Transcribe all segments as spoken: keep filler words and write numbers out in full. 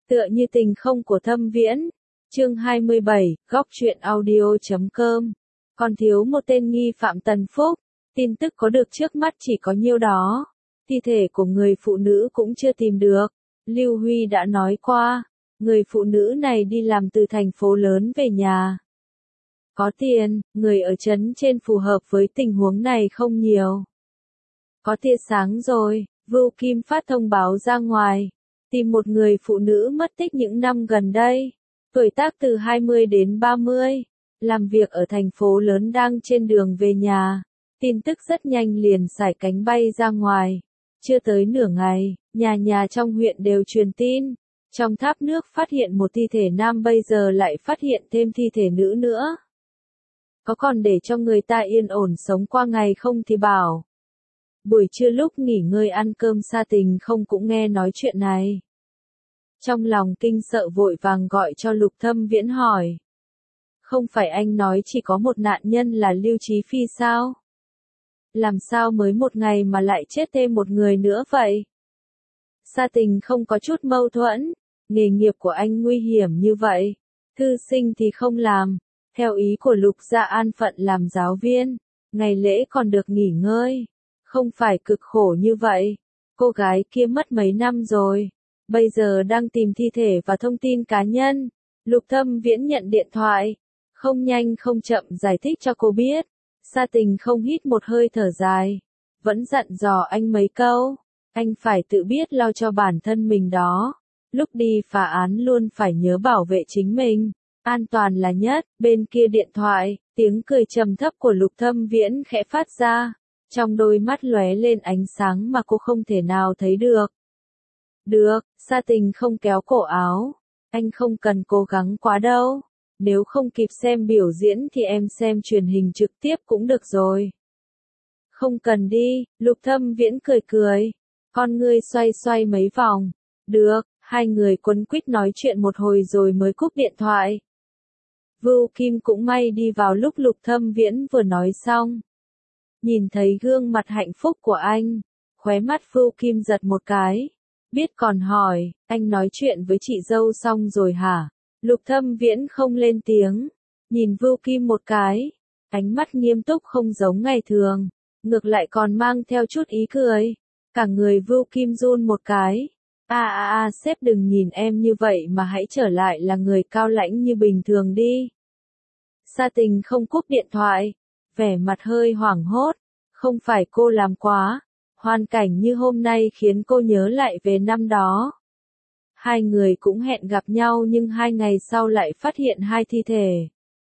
Tựa như tình không của Thâm Viễn. Chương hai mươi bảy, góc truyện audio chấm com. Còn thiếu một tên nghi phạm Tần Phúc. Tin tức có được trước mắt chỉ có nhiêu đó. Thi thể của người phụ nữ cũng chưa tìm được. Lưu Huy đã nói qua, người phụ nữ này đi làm từ thành phố lớn về nhà. Có tiền, người ở trấn trên phù hợp với tình huống này không nhiều. Có tia sáng rồi, Vưu Kim phát thông báo ra ngoài. Tìm một người phụ nữ mất tích những năm gần đây. Tuổi tác từ hai mươi đến ba mươi. Làm việc ở thành phố lớn đang trên đường về nhà. Tin tức rất nhanh liền sải cánh bay ra ngoài. Chưa tới nửa ngày, nhà nhà trong huyện đều truyền tin. Trong tháp nước phát hiện một thi thể nam, bây giờ lại phát hiện thêm thi thể nữ nữa. Có còn để cho người ta yên ổn sống qua ngày không thì bảo. Buổi trưa lúc nghỉ ngơi ăn cơm, Sa Tình không cũng nghe nói chuyện này. Trong lòng kinh sợ vội vàng gọi cho Lục Thâm Viễn hỏi. Không phải anh nói chỉ có một nạn nhân là Lưu Chí Phi sao? Làm sao mới một ngày mà lại chết thêm một người nữa vậy? Sa Tình không có chút mâu thuẫn. Nghề nghiệp của anh nguy hiểm như vậy. Thư sinh thì không làm. Theo ý của Lục gia an phận làm giáo viên. Ngày lễ còn được nghỉ ngơi. Không phải cực khổ như vậy. Cô gái kia mất mấy năm rồi. Bây giờ đang tìm thi thể và thông tin cá nhân. Lục Thâm Viễn nhận điện thoại. Không nhanh không chậm giải thích cho cô biết. Sa Tình không hít một hơi thở dài. Vẫn dặn dò anh mấy câu. Anh phải tự biết lo cho bản thân mình đó. Lúc đi phá án luôn phải nhớ bảo vệ chính mình. An toàn là nhất. Bên kia điện thoại, tiếng cười trầm thấp của Lục Thâm Viễn khẽ phát ra. Trong đôi mắt lóe lên ánh sáng mà cô không thể nào thấy được. Được, Sa Tình không kéo cổ áo. Anh không cần cố gắng quá đâu. Nếu không kịp xem biểu diễn thì em xem truyền hình trực tiếp cũng được rồi. Không cần đi, Lục Thâm Viễn cười cười. Con ngươi xoay xoay mấy vòng. Được, hai người quấn quýt nói chuyện một hồi rồi mới cúp điện thoại. Vưu Kim cũng may đi vào lúc Lục Thâm Viễn vừa nói xong. Nhìn thấy gương mặt hạnh phúc của anh, khóe mắt Vưu Kim giật một cái. Biết còn hỏi, anh nói chuyện với chị dâu xong rồi hả? Lục Thâm Viễn không lên tiếng. Nhìn Vưu Kim một cái. Ánh mắt nghiêm túc không giống ngày thường. Ngược lại còn mang theo chút ý cười. Cả người Vưu Kim run một cái. À à à, sếp đừng nhìn em như vậy mà hãy trở lại là người cao lãnh như bình thường đi. Sa Tình không cúp điện thoại. Vẻ mặt hơi hoảng hốt. Không phải cô làm quá. Hoàn cảnh như hôm nay khiến cô nhớ lại về năm đó. Hai người cũng hẹn gặp nhau nhưng hai ngày sau lại phát hiện hai thi thể.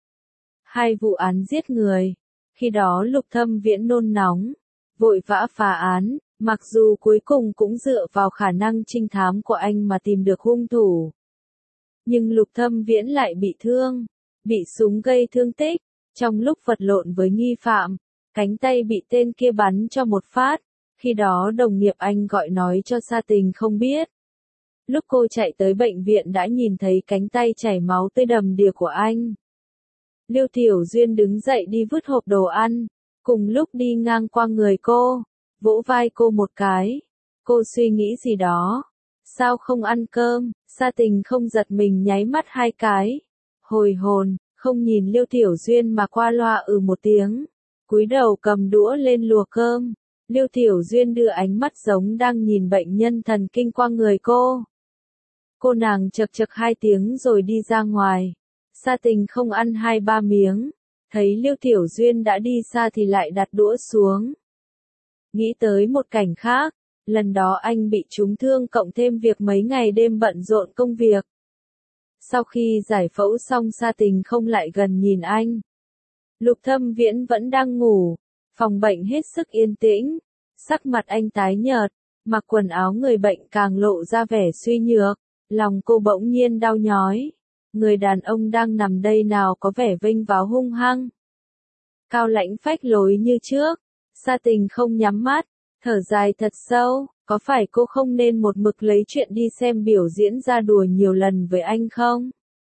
Hai vụ án giết người. Khi đó Lục Thâm Viễn nôn nóng. Vội vã phá án. Mặc dù cuối cùng cũng dựa vào khả năng trinh thám của anh mà tìm được hung thủ. Nhưng Lục Thâm Viễn lại bị thương. Bị súng gây thương tích. Trong lúc vật lộn với nghi phạm. Cánh tay bị tên kia bắn cho một phát. Khi đó đồng nghiệp anh gọi nói cho Sa Tình không biết. Lúc cô chạy tới bệnh viện đã nhìn thấy cánh tay chảy máu tươi đầm đìa của anh. Lưu Tiểu Duyên đứng dậy đi vứt hộp đồ ăn. Cùng lúc đi ngang qua người cô. Vỗ vai cô một cái. Cô suy nghĩ gì đó. Sao không ăn cơm? Sa Tình không giật mình nháy mắt hai cái. Hồi hồn, không nhìn Lưu Tiểu Duyên mà qua loa ừ một tiếng. Cúi đầu cầm đũa lên lùa cơm. Lưu Tiểu Duyên đưa ánh mắt giống đang nhìn bệnh nhân thần kinh qua người cô. Cô nàng chậc chậc hai tiếng rồi đi ra ngoài. Sa Tình không ăn hai ba miếng. Thấy Lưu Tiểu Duyên đã đi xa thì lại đặt đũa xuống. Nghĩ tới một cảnh khác. Lần đó anh bị trúng thương cộng thêm việc mấy ngày đêm bận rộn công việc. Sau khi giải phẫu xong Sa Tình không lại gần nhìn anh. Lục Thâm Viễn vẫn đang ngủ. Phòng bệnh hết sức yên tĩnh. Sắc mặt anh tái nhợt. Mặc quần áo người bệnh càng lộ ra vẻ suy nhược. Lòng cô bỗng nhiên đau nhói. Người đàn ông đang nằm đây nào có vẻ vênh váo hung hăng. Cao lãnh phách lối như trước. Sa Tình không nhắm mắt. Thở dài thật sâu. Có phải cô không nên một mực lấy chuyện đi xem biểu diễn ra đùa nhiều lần với anh không?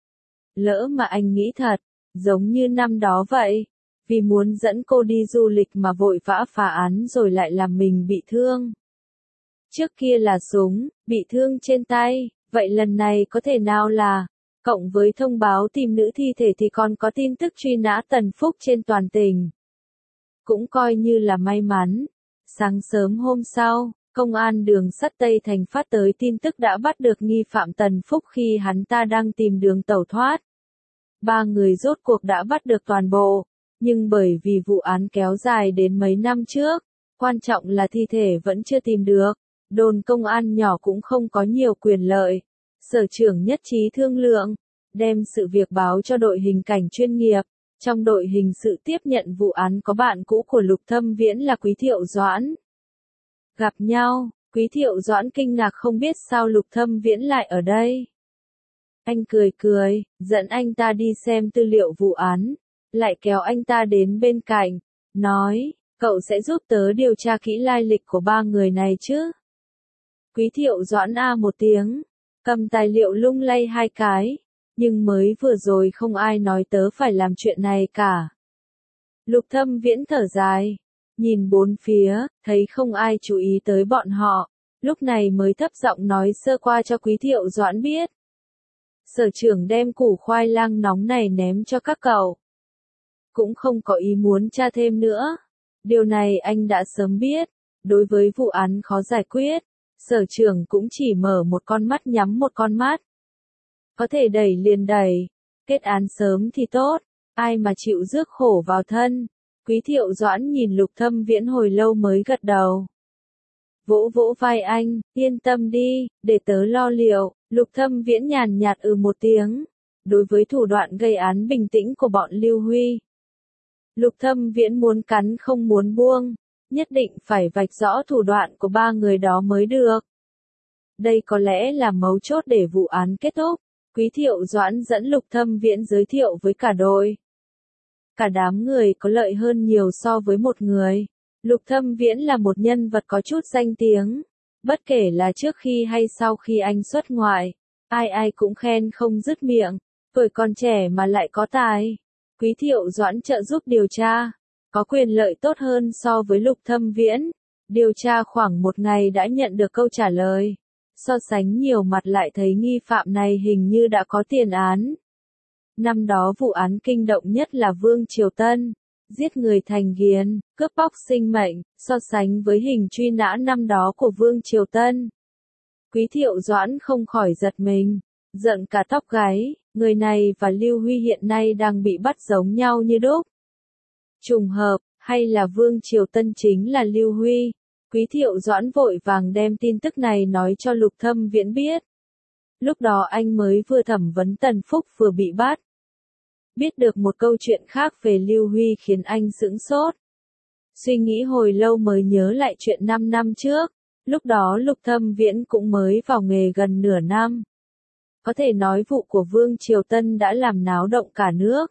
Lỡ mà anh nghĩ thật. Giống như năm đó vậy. Vì muốn dẫn cô đi du lịch mà vội vã phá án rồi lại làm mình bị thương. Trước kia là súng, bị thương trên tay. Vậy lần này có thể nào là, cộng với thông báo tìm nữ thi thể thì còn có tin tức truy nã Tần Phúc trên toàn tỉnh. Cũng coi như là may mắn. Sáng sớm hôm sau, công an đường sắt Tây Thành phát tới tin tức đã bắt được nghi phạm Tần Phúc khi hắn ta đang tìm đường tẩu thoát. Ba người rốt cuộc đã bắt được toàn bộ, nhưng bởi vì vụ án kéo dài đến mấy năm trước, quan trọng là thi thể vẫn chưa tìm được, đồn công an nhỏ cũng không có nhiều quyền lợi. Sở trưởng nhất trí thương lượng, đem sự việc báo cho đội hình cảnh chuyên nghiệp. Trong đội hình sự tiếp nhận vụ án có bạn cũ của Lục Thâm Viễn là Quý Thiệu Doãn. Gặp nhau, Quý Thiệu Doãn kinh ngạc không biết sao Lục Thâm Viễn lại ở đây. Anh cười cười, dẫn anh ta đi xem tư liệu vụ án, lại kéo anh ta đến bên cạnh, nói, cậu sẽ giúp tớ điều tra kỹ lai lịch của ba người này chứ? Quý Thiệu Doãn a một tiếng, cầm tài liệu lung lay hai cái, nhưng mới vừa rồi không ai nói tớ phải làm chuyện này cả. Lục Thâm Viễn thở dài, nhìn bốn phía, thấy không ai chú ý tới bọn họ, lúc này mới thấp giọng nói sơ qua cho Quý Thiệu Doãn biết. Sở trưởng đem củ khoai lang nóng này ném cho các cậu. Cũng không có ý muốn tra thêm nữa. Điều này anh đã sớm biết. Đối với vụ án khó giải quyết, sở trưởng cũng chỉ mở một con mắt nhắm một con mắt. Có thể đẩy liền đẩy. Kết án sớm thì tốt. Ai mà chịu rước khổ vào thân. Quý Thiệu Doãn nhìn Lục Thâm Viễn hồi lâu mới gật đầu. Vỗ vỗ vai anh, yên tâm đi, để tớ lo liệu. Lục Thâm Viễn nhàn nhạt ừ một tiếng. Đối với thủ đoạn gây án bình tĩnh của bọn Lưu Huy, Lục Thâm Viễn muốn cắn không muốn buông, nhất định phải vạch rõ thủ đoạn của ba người đó mới được. Đây có lẽ là mấu chốt để vụ án kết thúc. Quý Thiệu Doãn dẫn Lục Thâm Viễn giới thiệu với cả đội. Cả đám người có lợi hơn nhiều so với một người. Lục Thâm Viễn là một nhân vật có chút danh tiếng. Bất kể là trước khi hay sau khi anh xuất ngoại, ai ai cũng khen không dứt miệng. Tuổi còn trẻ mà lại có tài. Quý Thiệu Doãn trợ giúp điều tra, có quyền lợi tốt hơn so với Lục Thâm Viễn. Điều tra khoảng một ngày đã nhận được câu trả lời. So sánh nhiều mặt lại thấy nghi phạm này hình như đã có tiền án. Năm đó vụ án kinh động nhất là Vương Triều Tân, giết người thành nghiến, cướp bóc sinh mệnh, so sánh với hình truy nã năm đó của Vương Triều Tân. Quý Thiệu Doãn không khỏi giật mình, giận cả tóc gáy, người này và Lưu Huy hiện nay đang bị bắt giống nhau như đúc. Trùng hợp, hay là Vương Triều Tân chính là Lưu Huy? Quý Thiệu Doãn vội vàng đem tin tức này nói cho Lục Thâm Viễn biết. Lúc đó anh mới vừa thẩm vấn Tần Phúc vừa bị bắt. Biết được một câu chuyện khác về Lưu Huy khiến anh sững sốt. Suy nghĩ hồi lâu mới nhớ lại chuyện năm năm trước. Lúc đó Lục Thâm Viễn cũng mới vào nghề gần nửa năm. Có thể nói vụ của Vương Triều Tân đã làm náo động cả nước.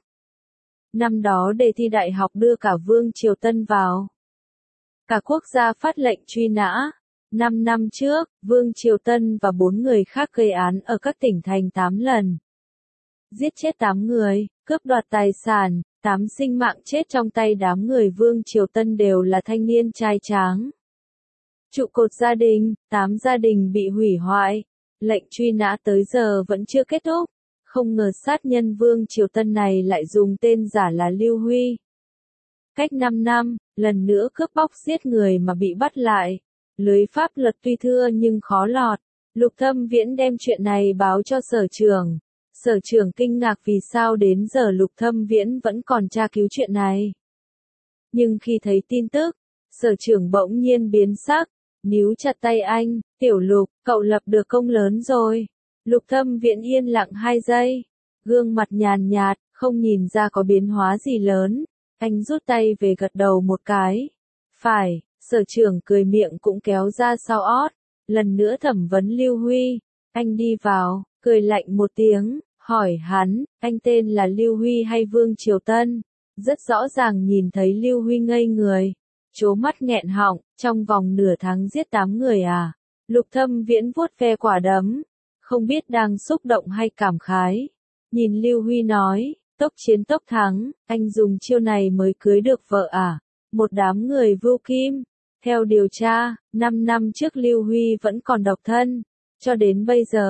Năm đó đề thi đại học đưa cả Vương Triều Tân vào. Cả quốc gia phát lệnh truy nã. Năm năm trước, Vương Triều Tân và bốn người khác gây án ở các tỉnh thành tám lần. Giết chết tám người, cướp đoạt tài sản, tám sinh mạng chết trong tay đám người Vương Triều Tân đều là thanh niên trai tráng. Trụ cột gia đình, tám gia đình bị hủy hoại. Lệnh truy nã tới giờ vẫn chưa kết thúc. Không ngờ sát nhân Vương Triều Tân này lại dùng tên giả là Lưu Huy. Cách năm năm, lần nữa cướp bóc giết người mà bị bắt lại. Lưới pháp luật tuy thưa nhưng khó lọt. Lục Thâm Viễn đem chuyện này báo cho sở trưởng. Sở trưởng kinh ngạc vì sao đến giờ Lục Thâm Viễn vẫn còn tra cứu chuyện này. Nhưng khi thấy tin tức, sở trưởng bỗng nhiên biến sắc, níu chặt tay anh, tiểu Lục, cậu lập được công lớn rồi. Lục Thâm Viễn yên lặng hai giây, gương mặt nhàn nhạt, không nhìn ra có biến hóa gì lớn. Anh rút tay về gật đầu một cái. Phải, sở trưởng cười miệng cũng kéo ra sau ót. Lần nữa thẩm vấn Lưu Huy. Anh đi vào, cười lạnh một tiếng, hỏi hắn, anh tên là Lưu Huy hay Vương Triều Tân? Rất rõ ràng nhìn thấy Lưu Huy ngây người. Trố mắt nghẹn họng, trong vòng nửa tháng giết tám người à? Lục Thâm Viễn vuốt ve quả đấm. Không biết đang xúc động hay cảm khái. Nhìn Lưu Huy nói, tốc chiến tốc thắng, anh dùng chiêu này mới cưới được vợ à? Một đám người vưu kim. Theo điều tra, năm năm trước Lưu Huy vẫn còn độc thân. Cho đến bây giờ,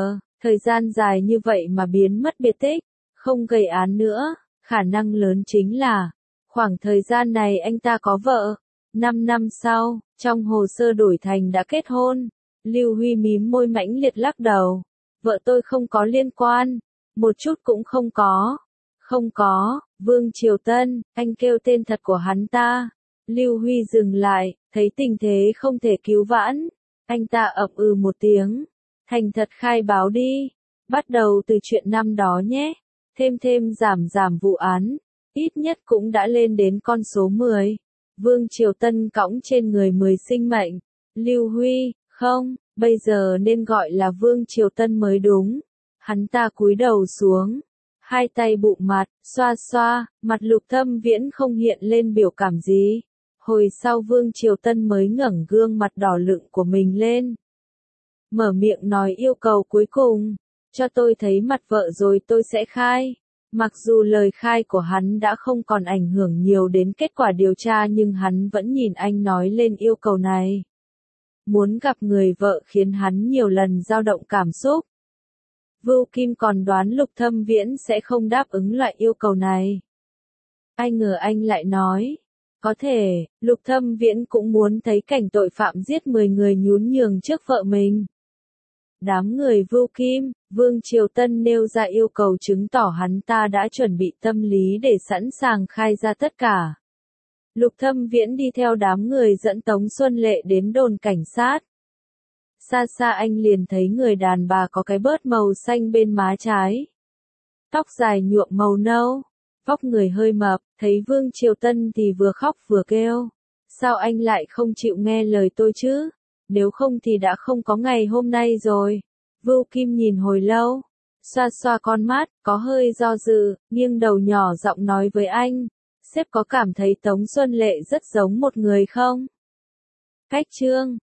Thời gian dài như vậy mà biến mất biệt tích, không gây án nữa, khả năng lớn chính là, khoảng thời gian này anh ta có vợ. Năm năm sau, trong hồ sơ đổi thành đã kết hôn. Lưu Huy mím môi mãnh liệt lắc đầu. Vợ tôi không có liên quan, một chút cũng không có. Không có, Vương Triều Tân, anh kêu tên thật của hắn ta. Lưu Huy dừng lại, thấy tình thế không thể cứu vãn. Anh ta ậm ừ một tiếng. Thành thật khai báo đi. Bắt đầu từ chuyện năm đó nhé. Thêm thêm giảm giảm vụ án. Ít nhất cũng đã lên đến con số mười. Vương Triều Tân cõng trên người mười sinh mệnh. Lưu Huy, không, bây giờ nên gọi là Vương Triều Tân mới đúng. Hắn ta cúi đầu xuống. Hai tay bụng mặt, xoa xoa, mặt Lục Thâm Viễn không hiện lên biểu cảm gì. Hồi sau Vương Triều Tân mới ngẩng gương mặt đỏ lựng của mình lên. Mở miệng nói yêu cầu cuối cùng. Cho tôi thấy mặt vợ rồi tôi sẽ khai. Mặc dù lời khai của hắn đã không còn ảnh hưởng nhiều đến kết quả điều tra nhưng hắn vẫn nhìn anh nói lên yêu cầu này. Muốn gặp người vợ khiến hắn nhiều lần dao động cảm xúc. Vưu Kim còn đoán Lục Thâm Viễn sẽ không đáp ứng loại yêu cầu này. Ai ngờ anh lại nói, có thể, Lục Thâm Viễn cũng muốn thấy cảnh tội phạm giết mười người nhún nhường trước vợ mình. Đám người Vưu Kim, Vương Triều Tân nêu ra yêu cầu chứng tỏ hắn ta đã chuẩn bị tâm lý để sẵn sàng khai ra tất cả. Lục Thâm Viễn đi theo đám người dẫn Tống Xuân Lệ đến đồn cảnh sát. Xa xa anh liền thấy người đàn bà có cái bớt màu xanh bên má trái. Tóc dài nhuộm màu nâu, vóc người hơi mập, thấy Vương Triều Tân thì vừa khóc vừa kêu. Sao anh lại không chịu nghe lời tôi chứ? Nếu không thì đã không có ngày hôm nay rồi. Vưu Kim nhìn hồi lâu, xoa xoa con mắt, có hơi do dự, nghiêng đầu nhỏ giọng nói với anh. Sếp có cảm thấy Tống Xuân Lệ rất giống một người không? Cách Trương